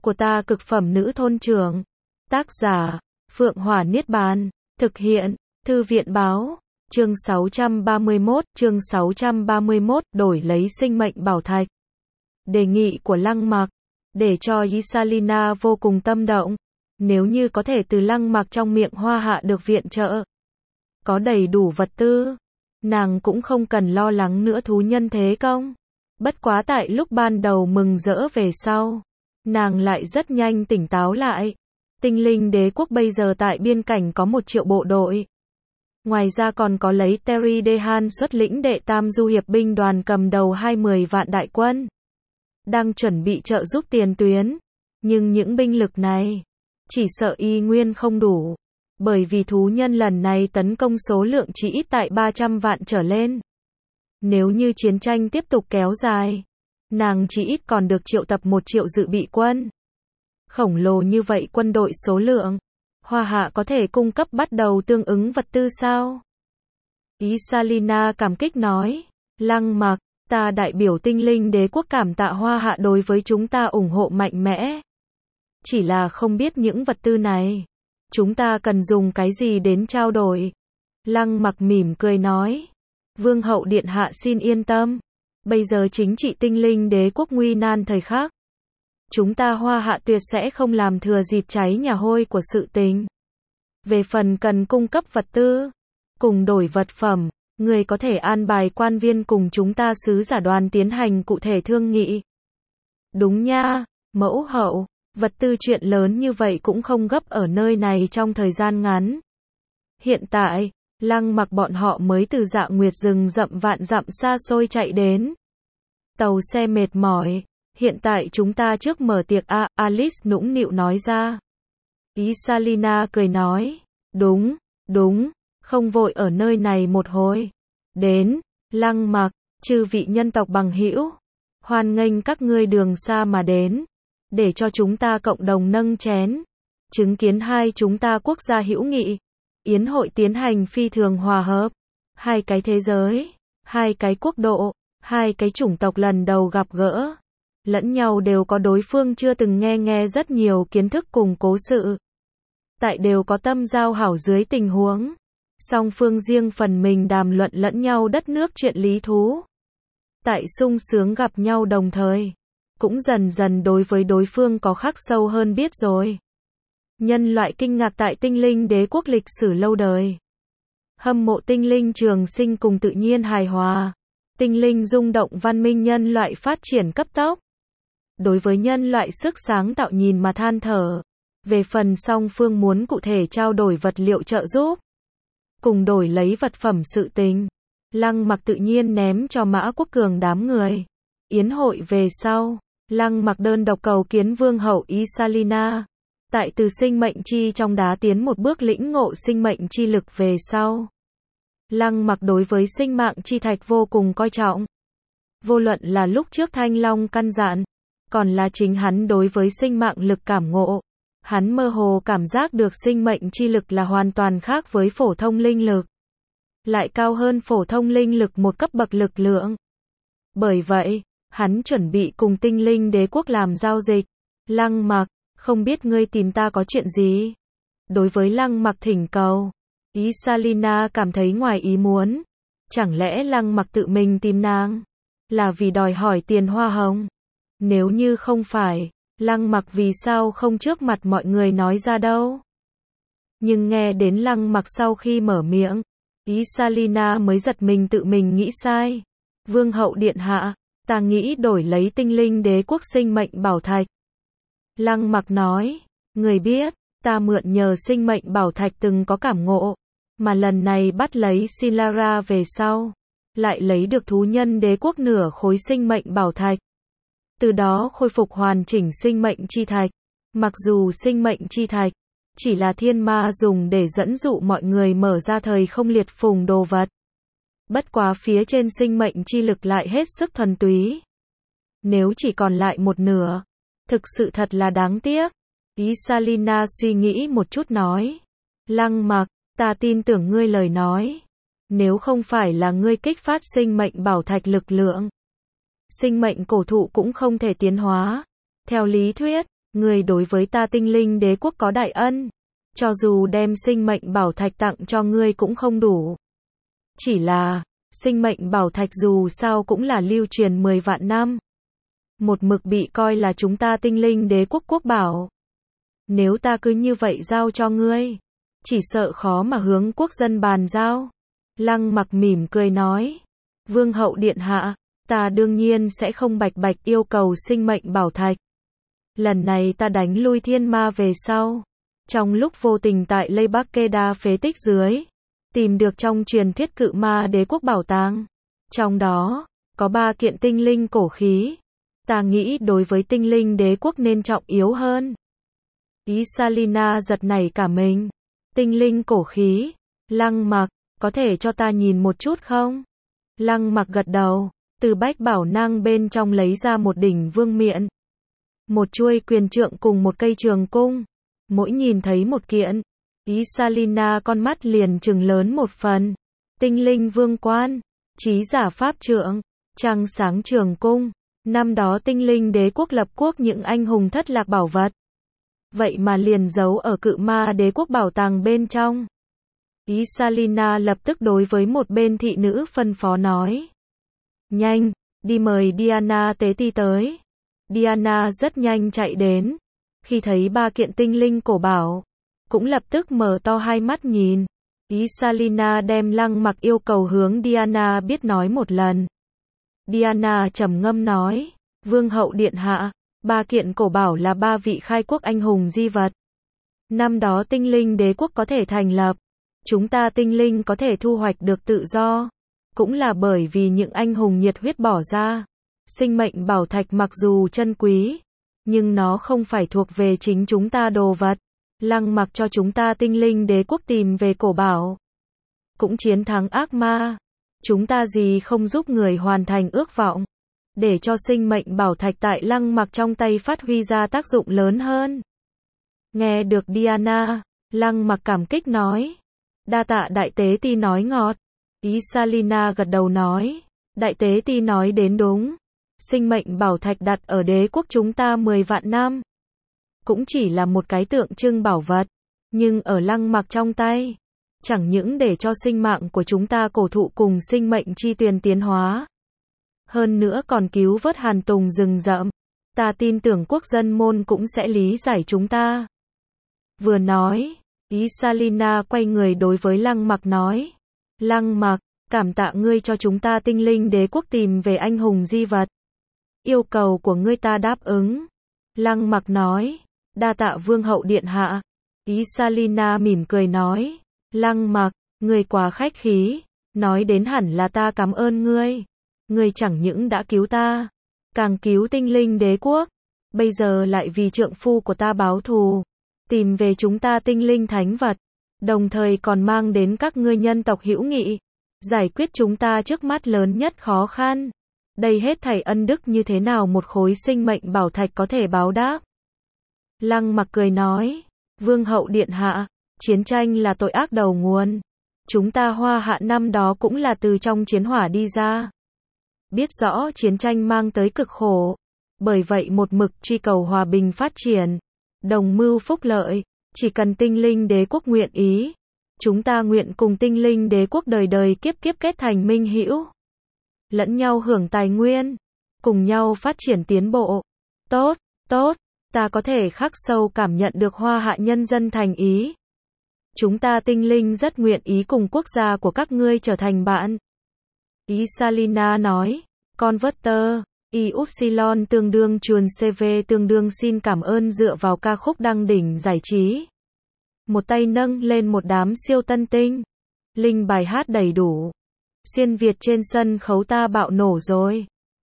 của ta cực phẩm nữ thôn trưởng. Tác giả, Phượng Hỏa Niết Bàn. Thực hiện, Thư viện Báo. Chương 631, đổi lấy sinh mệnh bảo thạch. Đề nghị của Lăng Mặc, để cho Isalina vô cùng tâm động. Nếu như có thể từ Lăng Mặc trong miệng Hoa Hạ được viện trợ, có đầy đủ vật tư, nàng cũng không cần lo lắng nữa thú nhân thế công. Bất quá tại lúc ban đầu mừng rỡ về sau, nàng lại rất nhanh tỉnh táo lại. Tinh linh đế quốc bây giờ tại biên cảnh có 1 triệu bộ đội. Ngoài ra còn có lấy Terry Dehan xuất lĩnh đệ tam du hiệp binh đoàn cầm đầu 20 vạn đại quân, đang chuẩn bị trợ giúp tiền tuyến. Nhưng những binh lực này, chỉ sợ y nguyên không đủ. Bởi vì thú nhân lần này tấn công số lượng chỉ ít tại 300 vạn trở lên. Nếu như chiến tranh tiếp tục kéo dài, nàng chỉ ít còn được triệu tập 1 triệu dự bị quân. Khổng lồ như vậy quân đội số lượng, Hoa Hạ có thể cung cấp bắt đầu tương ứng vật tư sao? Isalina cảm kích nói, Lăng Mặc, ta đại biểu tinh linh đế quốc cảm tạ Hoa Hạ đối với chúng ta ủng hộ mạnh mẽ. Chỉ là không biết những vật tư này, chúng ta cần dùng cái gì đến trao đổi? Lăng Mặc mỉm cười nói, Vương hậu điện hạ xin yên tâm, bây giờ chính trị tinh linh đế quốc nguy nan thời khắc. Chúng ta Hoa Hạ tuyệt sẽ không làm thừa dịp cháy nhà hôi của sự tình. Về phần cần cung cấp vật tư, cùng đổi vật phẩm, người có thể an bài quan viên cùng chúng ta sứ giả đoàn tiến hành cụ thể thương nghị. Đúng nha, mẫu hậu, vật tư chuyện lớn như vậy cũng không gấp ở nơi này trong thời gian ngắn. Hiện tại, Lăng Mặc bọn họ mới từ Dạ Nguyệt rừng rậm vạn dặm xa xôi chạy đến. Tàu xe mệt mỏi, hiện tại chúng ta trước mở tiệc Alice nũng nịu nói ra. Isalina cười nói, đúng, không vội ở nơi này một hồi. Đến, Lăng Mặc, chư vị nhân tộc bằng hữu, hoan nghênh các ngươi đường xa mà đến, để cho chúng ta cộng đồng nâng chén, chứng kiến hai chúng ta quốc gia hữu nghị. Yến hội tiến hành phi thường hòa hợp, 2 cái thế giới, 2 cái quốc độ, 2 cái chủng tộc lần đầu gặp gỡ, lẫn nhau đều có đối phương chưa từng nghe rất nhiều kiến thức cùng cố sự. Tại đều có tâm giao hảo dưới tình huống, song phương riêng phần mình đàm luận lẫn nhau đất nước chuyện lý thú. Tại sung sướng gặp nhau đồng thời, cũng dần dần đối với đối phương có khắc sâu hơn biết rồi. Nhân loại kinh ngạc tại tinh linh đế quốc lịch sử lâu đời. Hâm mộ tinh linh trường sinh cùng tự nhiên hài hòa. Tinh linh rung động văn minh nhân loại phát triển cấp tốc. Đối với nhân loại sức sáng tạo nhìn mà than thở. Về phần song phương muốn cụ thể trao đổi vật liệu trợ giúp, cùng đổi lấy vật phẩm sự tình, Lăng Mặc tự nhiên ném cho Mã Quốc Cường đám người. Yến hội về sau, Lăng Mặc đơn độc cầu kiến vương hậu Isalina. Tại từ sinh mệnh chi trong đá tiến một bước lĩnh ngộ sinh mệnh chi lực về sau, Lăng Mặc đối với sinh mạng chi thạch vô cùng coi trọng. Vô luận là lúc trước Thanh Long căn dặn, còn là chính hắn đối với sinh mạng lực cảm ngộ, hắn mơ hồ cảm giác được sinh mệnh chi lực là hoàn toàn khác với phổ thông linh lực, lại cao hơn phổ thông linh lực một cấp bậc lực lượng. Bởi vậy, hắn chuẩn bị cùng tinh linh đế quốc làm giao dịch. Lăng Mặc, không biết ngươi tìm ta có chuyện gì? Đối với Lăng Mặc thỉnh cầu, Isalina cảm thấy ngoài ý muốn. Chẳng lẽ Lăng Mặc tự mình tìm nàng, là vì đòi hỏi tiền hoa hồng? Nếu như không phải, Lăng Mặc vì sao không trước mặt mọi người nói ra đâu? Nhưng nghe đến Lăng Mặc sau khi mở miệng, Isalina mới giật mình tự mình nghĩ sai. Vương hậu điện hạ, ta nghĩ đổi lấy tinh linh đế quốc sinh mệnh bảo thạch. Lăng Mặc nói, người biết, ta mượn nhờ sinh mệnh bảo thạch từng có cảm ngộ, mà lần này bắt lấy Sinlara về sau, lại lấy được thú nhân đế quốc nửa khối sinh mệnh bảo thạch. Từ đó khôi phục hoàn chỉnh sinh mệnh chi thạch. Mặc dù sinh mệnh chi thạch chỉ là thiên ma dùng để dẫn dụ mọi người mở ra thời không liệt phùng đồ vật. Bất quá phía trên sinh mệnh chi lực lại hết sức thuần túy. Nếu chỉ còn lại một nửa, thực sự thật là đáng tiếc. Isalina suy nghĩ một chút nói, Lăng Mặc, ta tin tưởng ngươi lời nói. Nếu không phải là ngươi kích phát sinh mệnh bảo thạch lực lượng, sinh mệnh cổ thụ cũng không thể tiến hóa. Theo lý thuyết, Ngươi đối với ta tinh linh đế quốc có đại ân. Cho dù đem sinh mệnh bảo thạch tặng cho ngươi cũng không đủ. Chỉ là, sinh mệnh bảo thạch dù sao cũng là lưu truyền 10 vạn năm. Một mực bị coi là chúng ta tinh linh đế quốc quốc bảo. Nếu ta cứ như vậy giao cho ngươi, chỉ sợ khó mà hướng quốc dân bàn giao. Lăng Mặc mỉm cười nói. Vương hậu điện hạ, ta đương nhiên sẽ không bạch bạch yêu cầu sinh mệnh bảo thạch. Lần này ta đánh lui thiên ma về sau. Trong lúc vô tình tại Lây Bắc Kê Đa phế tích dưới, tìm được trong truyền thuyết cự ma đế quốc bảo tàng. Trong đó, có 3 kiện tinh linh cổ khí. Ta nghĩ đối với tinh linh đế quốc nên trọng yếu hơn. Isalina giật nảy cả mình. Tinh linh cổ khí. Lăng Mặc, có thể cho ta nhìn một chút không? Lăng Mặc gật đầu, từ bách bảo năng bên trong lấy ra một đỉnh vương miện, một chuôi quyền trượng cùng một cây trường cung. Mỗi nhìn thấy một kiện, Isalina con mắt liền trừng lớn một phần. Tinh linh vương quan, chí giả pháp trượng, trăng sáng trường cung. Năm đó tinh linh đế quốc lập quốc những anh hùng thất lạc bảo vật. Vậy mà liền giấu ở cự ma đế quốc bảo tàng bên trong. Isalina lập tức đối với một bên thị nữ phân phó nói. Nhanh, đi mời Diana tế ti tới. Diana rất nhanh chạy đến. Khi thấy 3 kiện tinh linh cổ bảo, cũng lập tức mở to hai mắt nhìn. Isalina đem Lăng Mặc yêu cầu hướng Diana biết nói một lần. Diana trầm ngâm nói. Vương hậu điện hạ, 3 kiện cổ bảo là 3 vị khai quốc anh hùng di vật. Năm đó tinh linh đế quốc có thể thành lập, chúng ta tinh linh có thể thu hoạch được tự do, cũng là bởi vì những anh hùng nhiệt huyết bỏ ra. Sinh mệnh bảo thạch mặc dù chân quý, nhưng nó không phải thuộc về chính chúng ta đồ vật. Lăng Mặc cho chúng ta tinh linh đế quốc tìm về cổ bảo, cũng chiến thắng ác ma. Chúng ta gì không giúp người hoàn thành ước vọng, để cho sinh mệnh bảo thạch tại Lăng Mặc trong tay phát huy ra tác dụng lớn hơn. Nghe được Diana, Lăng Mặc cảm kích nói. Đa tạ đại tế ti nói ngọt. Isalina gật đầu nói. Đại tế ti nói đến đúng. Sinh mệnh bảo thạch đặt ở đế quốc chúng ta 10 vạn năm, cũng chỉ là một cái tượng trưng bảo vật. Nhưng ở Lăng Mặc trong tay, chẳng những để cho sinh mạng của chúng ta cổ thụ cùng sinh mệnh chi tuyền tiến hóa, hơn nữa còn cứu vớt Hàn Tùng rừng rậm. Ta tin tưởng quốc dân môn cũng sẽ lý giải chúng ta. Vừa nói, Isalina quay người đối với Lăng Mặc nói. Lăng Mặc, cảm tạ ngươi cho chúng ta tinh linh đế quốc tìm về anh hùng di vật. Yêu cầu của ngươi ta đáp ứng. Lăng Mặc nói. Đa tạ vương hậu điện hạ. Isalina mỉm cười nói. Lăng Mặc, ngươi quá khách khí. Nói đến hẳn là ta cảm ơn ngươi. Ngươi chẳng những đã cứu ta, càng cứu tinh linh đế quốc. Bây giờ lại vì trượng phu của ta báo thù, tìm về chúng ta tinh linh thánh vật, đồng thời còn mang đến các ngươi nhân tộc hữu nghị, giải quyết chúng ta trước mắt lớn nhất khó khăn. Đây hết thảy ân đức như thế nào một khối sinh mệnh bảo thạch có thể báo đáp? Lăng Mặc cười nói. Vương hậu điện hạ, chiến tranh là tội ác đầu nguồn. Chúng ta Hoa Hạ năm đó cũng là từ trong chiến hỏa đi ra. Biết rõ chiến tranh mang tới cực khổ. Bởi vậy một mực truy cầu hòa bình phát triển, đồng mưu phúc lợi. Chỉ cần tinh linh đế quốc nguyện ý, chúng ta nguyện cùng tinh linh đế quốc đời đời kiếp kiếp kết thành minh hữu, lẫn nhau hưởng tài nguyên, cùng nhau phát triển tiến bộ. Tốt, tốt, ta có thể khắc sâu cảm nhận được Hoa Hạ nhân dân thành ý. Chúng ta tinh linh rất nguyện ý cùng quốc gia của các ngươi trở thành bạn. Isalina nói. Converter, Iupsilon tương đương chuồn CV tương đương xin cảm ơn dựa vào ca khúc đăng đỉnh giải trí. Một tay nâng lên một đám siêu tân tinh. Linh bài hát đầy đủ. Xuyên Việt trên sân khấu ta bạo nổ rồi.